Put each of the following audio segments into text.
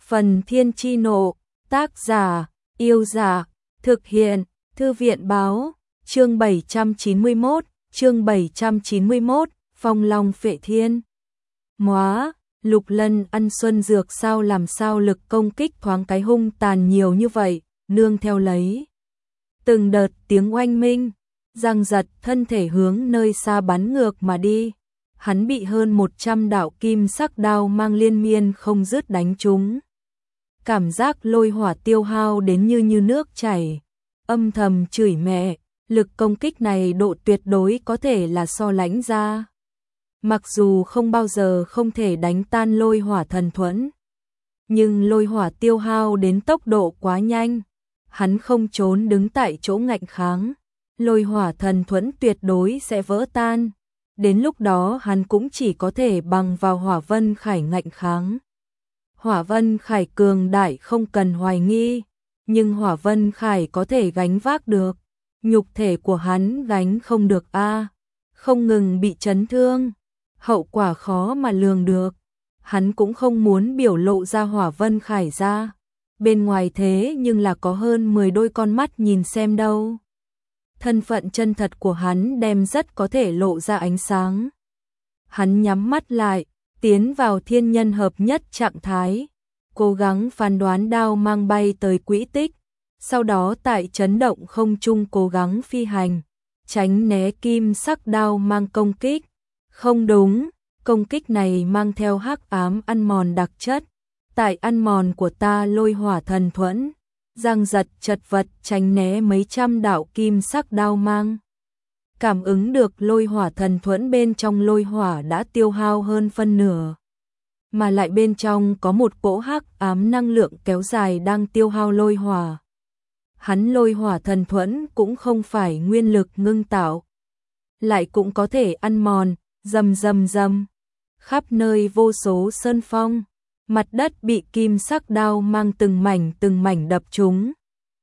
Phần Thiên Chi Nộ, tác giả, Yêu Giả, thực hiện, Thư viện Báo, chương 791, Phong Long Phệ Thiên. Móa, Lục Lân ăn xuân dược sao làm sao lực công kích thoáng cái hung tàn nhiều như vậy, nương theo lấy. Từng đợt tiếng oanh minh, giằng giật thân thể hướng nơi xa bắn ngược mà đi. Hắn bị hơn 100 đạo kim sắc đao mang liên miên không dứt đánh trúng. Cảm giác lôi hỏa tiêu hao đến như nước chảy, âm thầm chửi mẹ, lực công kích này độ tuyệt đối có thể là so lãnh ra. Mặc dù không bao giờ không thể đánh tan lôi hỏa thần thuẫn, nhưng lôi hỏa tiêu hao đến tốc độ quá nhanh, hắn không trốn đứng tại chỗ ngạnh kháng, lôi hỏa thần thuẫn tuyệt đối sẽ vỡ tan. Đến lúc đó hắn cũng chỉ có thể bằng vào Hỏa Vân Khải ngạnh kháng. Hỏa Vân Khải cường đại không cần hoài nghi, nhưng Hỏa Vân Khải có thể gánh vác được, nhục thể của hắn gánh không được a, không ngừng bị chấn thương, hậu quả khó mà lường được. Hắn cũng không muốn biểu lộ ra Hỏa Vân Khải ra, bên ngoài thế nhưng là có hơn 10 đôi con mắt nhìn xem đâu. Thân phận chân thật của hắn đem rất có thể lộ ra ánh sáng. Hắn nhắm mắt lại, tiến vào thiên nhân hợp nhất trạng thái, cố gắng phán đoán đao mang bay tới quỹ tích, sau đó tại chấn động không trung cố gắng phi hành, tránh né kim sắc đao mang công kích. Không đúng, công kích này mang theo hắc ám ăn mòn đặc chất, tại ăn mòn của ta lôi hỏa thần thuẫn. Giang giật chật vật tránh né mấy trăm đạo kim sắc đao mang. Cảm ứng được lôi hỏa thần thuẫn bên trong lôi hỏa đã tiêu hao hơn phân nửa. Mà lại bên trong có một cỗ hắc ám năng lượng kéo dài đang tiêu hao lôi hỏa. Hắn lôi hỏa thần thuẫn cũng không phải nguyên lực ngưng tạo. Lại cũng có thể ăn mòn, rầm. Khắp nơi vô số sơn phong. Mặt đất bị kim sắc đao mang từng mảnh đập trúng.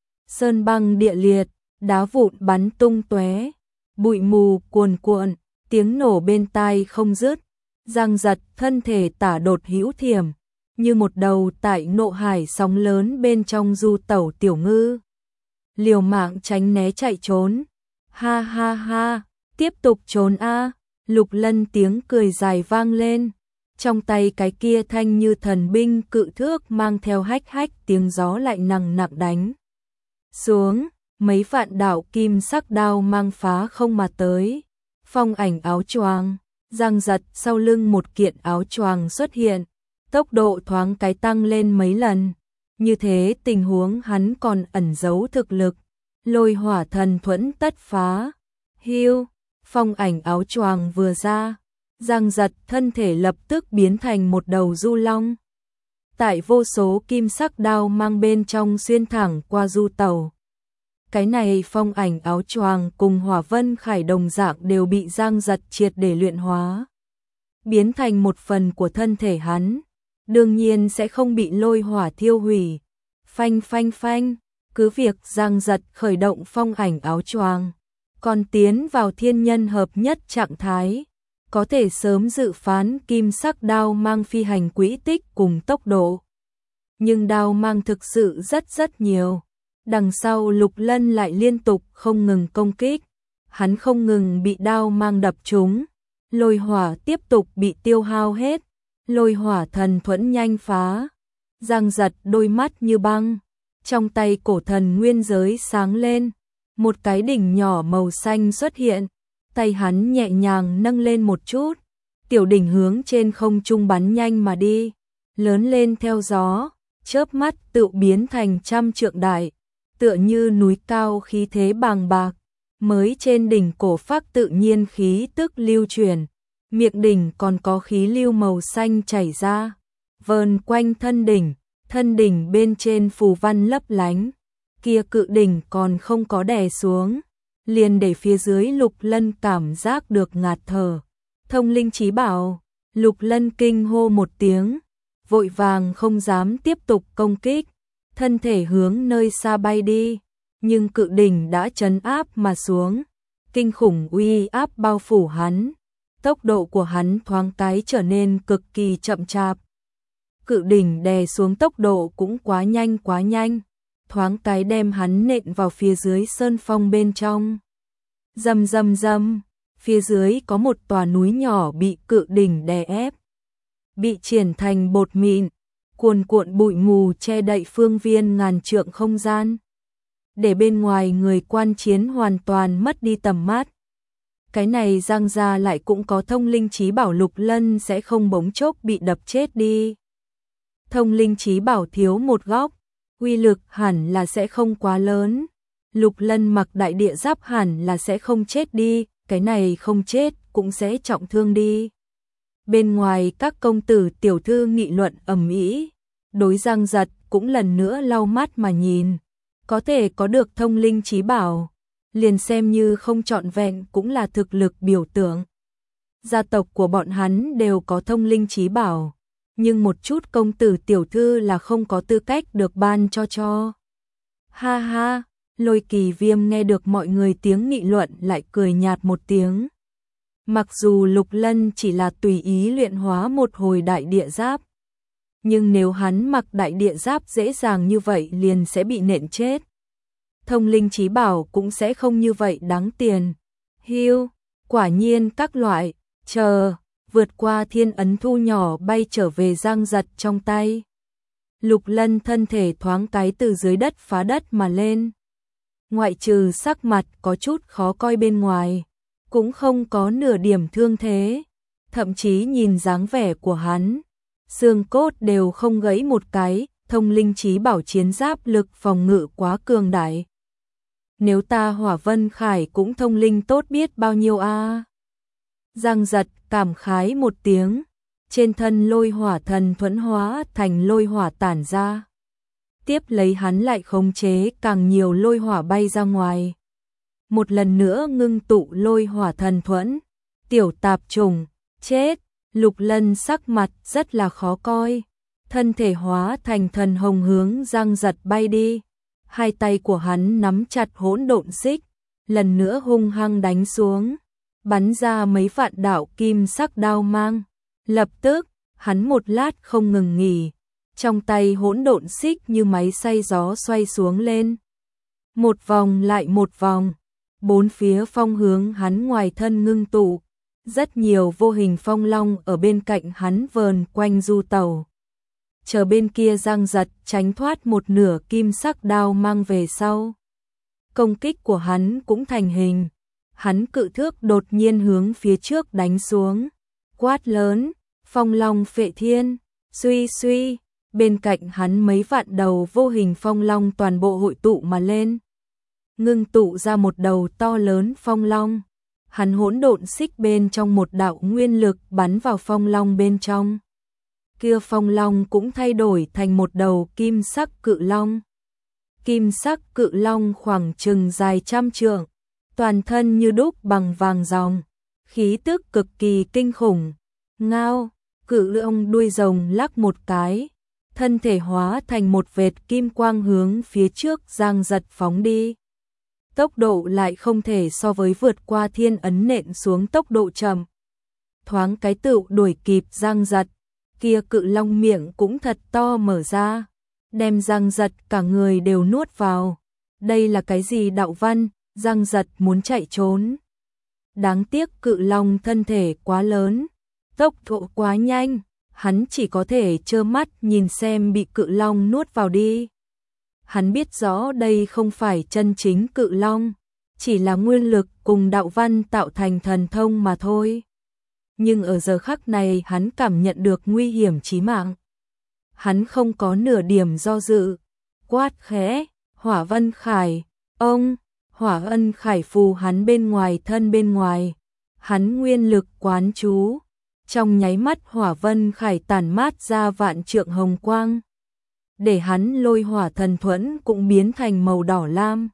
Sơn băng địa liệt, đá vụn bắn tung tóe, bụi mù cuồn cuộn, tiếng nổ bên tai không dứt. Giang giật thân thể tả đột hữu thiểm, như một đầu tại nộ hải sóng lớn bên trong du tẩu tiểu ngư. Liều mạng tránh né chạy trốn. Ha ha ha, tiếp tục trốn a. Lục Lân tiếng cười dài vang lên. Trong tay cái kia thanh như thần binh cự thước mang theo hách tiếng gió lại nặng đánh xuống, mấy vạn đạo kim sắc đao mang phá không mà tới. Phong ảnh áo choàng, giang giật sau lưng một kiện áo choàng xuất hiện, tốc độ thoáng cái tăng lên mấy lần. Như thế tình huống hắn còn ẩn giấu thực lực, lôi hỏa thần thuẫn tất phá. Hiu, phong ảnh áo choàng vừa ra, giang giật thân thể lập tức biến thành một đầu du long. Tại vô số kim sắc đao mang bên trong xuyên thẳng qua du tàu. Cái này phong ảnh áo choàng cùng Hỏa Vân Khải đồng dạng đều bị giang giật triệt để luyện hóa. Biến thành một phần của thân thể hắn. Đương nhiên sẽ không bị lôi hỏa thiêu hủy. Phanh, cứ việc giang giật khởi động phong ảnh áo choàng, còn tiến vào thiên nhân hợp nhất trạng thái. Có thể sớm dự phán kim sắc đao mang phi hành quỹ tích cùng tốc độ. Nhưng đao mang thực sự rất nhiều. Đằng sau Lục Lân lại liên tục không ngừng công kích. Hắn không ngừng bị đao mang đập trúng. Lôi hỏa tiếp tục bị tiêu hao hết. Lôi hỏa thần thuẫn nhanh phá. Giang giật đôi mắt như băng. Trong tay cổ thần nguyên giới sáng lên. Một cái đỉnh nhỏ màu xanh xuất hiện. Tay hắn nhẹ nhàng nâng lên một chút, tiểu đỉnh hướng trên không trung bắn nhanh mà đi, lớn lên theo gió, chớp mắt tự biến thành trăm trượng đại, tựa như núi cao khí thế bàng bạc. Mới trên đỉnh cổ phác tự nhiên khí tức lưu chuyển, miệng đỉnh còn có khí lưu màu xanh chảy ra, vờn quanh thân đỉnh bên trên phù văn lấp lánh, kia cự đỉnh còn không có đè xuống. Liền để phía dưới Lục Lân cảm giác được ngạt thở. Thông linh chí bảo, Lục Lân kinh hô một tiếng, vội vàng không dám tiếp tục công kích, thân thể hướng nơi xa bay đi, nhưng cự đỉnh đã trấn áp mà xuống, kinh khủng uy áp bao phủ hắn, tốc độ của hắn thoáng cái trở nên cực kỳ chậm chạp. cự đỉnh đè xuống tốc độ cũng quá nhanh, thoáng cái đem hắn nện vào phía dưới sơn phong bên trong. Rầm rầm rầm, phía dưới có một tòa núi nhỏ bị cự đỉnh đè ép, bị triển thành bột mịn, cuồn cuộn bụi mù che đậy phương viên ngàn trượng không gian, để bên ngoài người quan chiến hoàn toàn mất đi tầm mắt. Cái này Giang gia lại cũng có thông linh chí bảo, Lục Lân sẽ không bỗng chốc bị đập chết đi. Thông linh chí bảo thiếu một góc, uy lực hẳn là sẽ không quá lớn. Lục Lân mặc đại địa giáp hẳn là sẽ không chết đi, cái này không chết cũng sẽ trọng thương đi. Bên ngoài các công tử tiểu thư nghị luận ầm ĩ, đối Giang Giật cũng lần nữa lau mắt mà nhìn. Có thể có được thông linh chí bảo, liền xem như không trọn vẹn cũng là thực lực biểu tượng. Gia tộc của bọn hắn đều có thông linh chí bảo, nhưng một chút công tử tiểu thư là không có tư cách được ban cho. Ha ha, Lôi Kỳ Viêm nghe được mọi người tiếng nghị luận lại cười nhạt một tiếng. Mặc dù Lục Lân chỉ là tùy ý luyện hóa một hồi đại địa giáp, nhưng nếu hắn mặc đại địa giáp dễ dàng như vậy liền sẽ bị nện chết. Thông linh chí bảo cũng sẽ không như vậy đáng tiền. Hiu, quả nhiên các loại, vượt qua thiên ấn thu nhỏ bay trở về Giang Giật trong tay. Lục Lân thân thể thoáng cái từ dưới đất phá đất mà lên. Ngoại trừ sắc mặt có chút khó coi bên ngoài, cũng không có nửa điểm thương thế. Thậm chí nhìn dáng vẻ của hắn, xương cốt đều không gãy một cái, thông linh chí bảo chiến giáp lực phòng ngự quá cường đại. Nếu ta Hỏa Vân Khải cũng thông linh tốt biết bao nhiêu a. Giang Giật cảm khái một tiếng, trên thân lôi hỏa thần thuẫn hóa thành lôi hỏa tản ra. Tiếp lấy hắn lại khống chế càng nhiều lôi hỏa bay ra ngoài. Một lần nữa ngưng tụ lôi hỏa thần thuẫn. Tiểu tạp trùng, chết. Lục Lân sắc mặt rất là khó coi, thân thể hóa thành thần hồng hướng Giang Giật bay đi. Hai tay của hắn nắm chặt hỗn độn xích, lần nữa hung hăng đánh xuống, bắn ra mấy vạn đạo kim sắc đao mang. Lập tức, hắn một lát không ngừng nghỉ, trong tay hỗn độn xích như máy xay gió xoay xuống lên. Một vòng lại một vòng, bốn phía phong hướng hắn ngoài thân ngưng tụ. Rất nhiều vô hình phong long ở bên cạnh hắn vờn quanh du tàu. Chờ bên kia Giang Giật tránh thoát một nửa kim sắc đao mang về sau. Công kích của hắn cũng thành hình. Hắn cự thước đột nhiên hướng phía trước đánh xuống. Quát lớn, phong long phệ thiên, suy suy. Bên cạnh hắn mấy vạn đầu vô hình phong long toàn bộ hội tụ mà lên. Ngưng tụ ra một đầu to lớn phong long. Hắn hỗn độn xích bên trong một đạo nguyên lực bắn vào phong long bên trong. Kia phong long cũng thay đổi thành một đầu kim sắc cự long. Kim sắc cự long khoảng chừng dài 100 trượng, toàn thân như đúc bằng vàng ròng, khí tức cực kỳ kinh khủng. Ngao, cự long đuôi rồng lắc một cái, thân thể hóa thành một vệt kim quang hướng phía trước Giang Giật phóng đi. Tốc độ lại không thể so với vượt qua thiên ấn nện xuống tốc độ chậm. Thoáng cái tựu đuổi kịp Giang Giật, kia cự long miệng cũng thật to mở ra, đem Giang Giật cả người đều nuốt vào. Đây là cái gì đạo văn? Giang Giật muốn chạy trốn. Đáng tiếc cự long thân thể quá lớn, tốc độ quá nhanh, hắn chỉ có thể trơ mắt nhìn xem bị cự long nuốt vào đi. Hắn biết rõ đây không phải chân chính cự long, chỉ là nguyên lực cùng đạo văn tạo thành thần thông mà thôi. Nhưng ở giờ khắc này hắn cảm nhận được nguy hiểm chí mạng. Hắn không có nửa điểm do dự, quát khẽ, Hỏa Vân Khải, ông, Hỏa Vân Khải phù hắn bên ngoài thân bên ngoài. Hắn nguyên lực quán chú, trong nháy mắt Hỏa Vân Khải tản mát ra vạn trượng hồng quang. Để hắn lôi hỏa thần thuẫn cũng biến thành màu đỏ lam.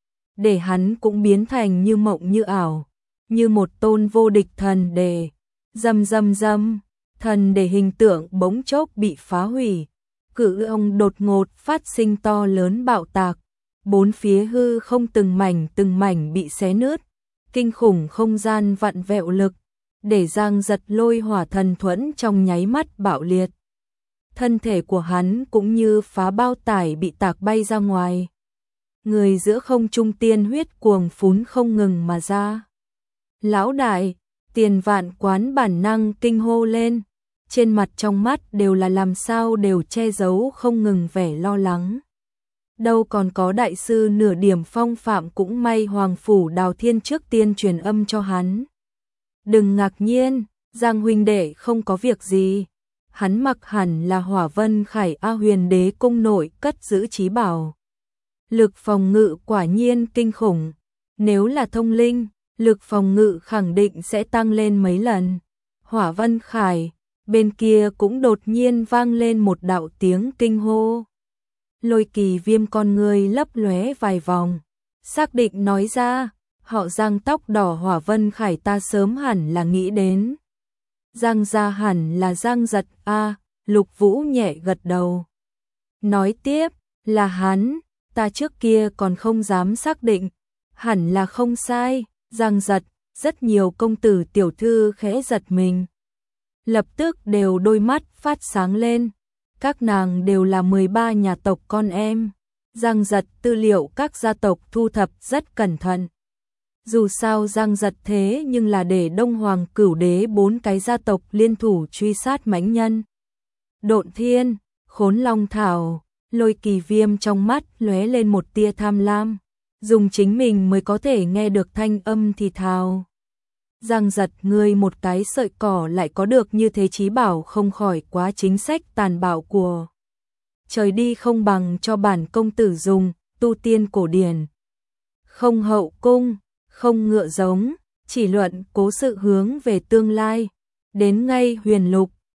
Để hắn cũng biến thành như mộng như ảo, như một tôn vô địch thần đề. Rầm rầm rầm, thần đề hình tượng bỗng chốc bị phá hủy. Cự ông đột ngột phát sinh to lớn bạo tạc. Bốn phía hư không từng mảnh bị xé nứt. Kinh khủng không gian vặn vẹo lực, để Giang Giật lôi hỏa thần thuẫn trong nháy mắt bạo liệt. thân thể của hắn cũng như phá bao tải bị tạc bay ra ngoài. Người giữa không trung tiên huyết cuồng phún không ngừng mà ra. Lão đại, Tiền Vạn Quán bản năng kinh hô lên, trên mặt trong mắt đều là làm sao đều che giấu không ngừng vẻ lo lắng. Đâu còn có đại sư nửa điểm phong phạm, cũng may Hoàng Phủ Đào Thiên trước tiên truyền âm cho hắn. Đừng ngạc nhiên, Giang huynh đệ không có việc gì. Hắn mặc hẳn là Hỏa Vân Khải A Huyền Đế cung nội cất giữ trí bảo. Lực phòng ngự quả nhiên kinh khủng. Nếu là thông linh, lực phòng ngự khẳng định sẽ tăng lên mấy lần. Hỏa Vân Khải, bên kia cũng đột nhiên vang lên một đạo tiếng kinh hô. Lôi Kỳ Viêm con người lấp lóe vài vòng, xác định nói ra, họ Giang tóc đỏ Hỏa Vân Khải ta sớm hẳn là nghĩ đến. Giang gia hẳn là Giang Giật a. Lục Vũ nhẹ gật đầu. Nói tiếp, là hắn, ta trước kia còn không dám xác định, hẳn là không sai. Giang Giật, rất nhiều công tử tiểu thư khẽ giật mình. Lập tức đều đôi mắt phát sáng lên. Các nàng đều là 13 nhà tộc con em. Giang Giật tư liệu các gia tộc thu thập rất cẩn thận. Dù sao Giang Giật thế nhưng là để Đông Hoàng Cửu Đế 4 cái gia tộc liên thủ truy sát mãnh nhân. Độn Thiên, Khốn Long Thảo, Lôi Kỳ Viêm trong mắt lóe lên một tia tham lam, dùng chính mình mới có thể nghe được thanh âm thì thào. Giang Giật, ngươi một cái sợi cỏ lại có được như thế chí bảo, không khỏi quá chính sách tàn bạo của trời đi, không bằng cho bản công tử dùng. Tu tiên cổ điển, không hậu cung, không ngựa giống, chỉ luận cố sự hướng về tương lai. Đến ngay Huyền Lục,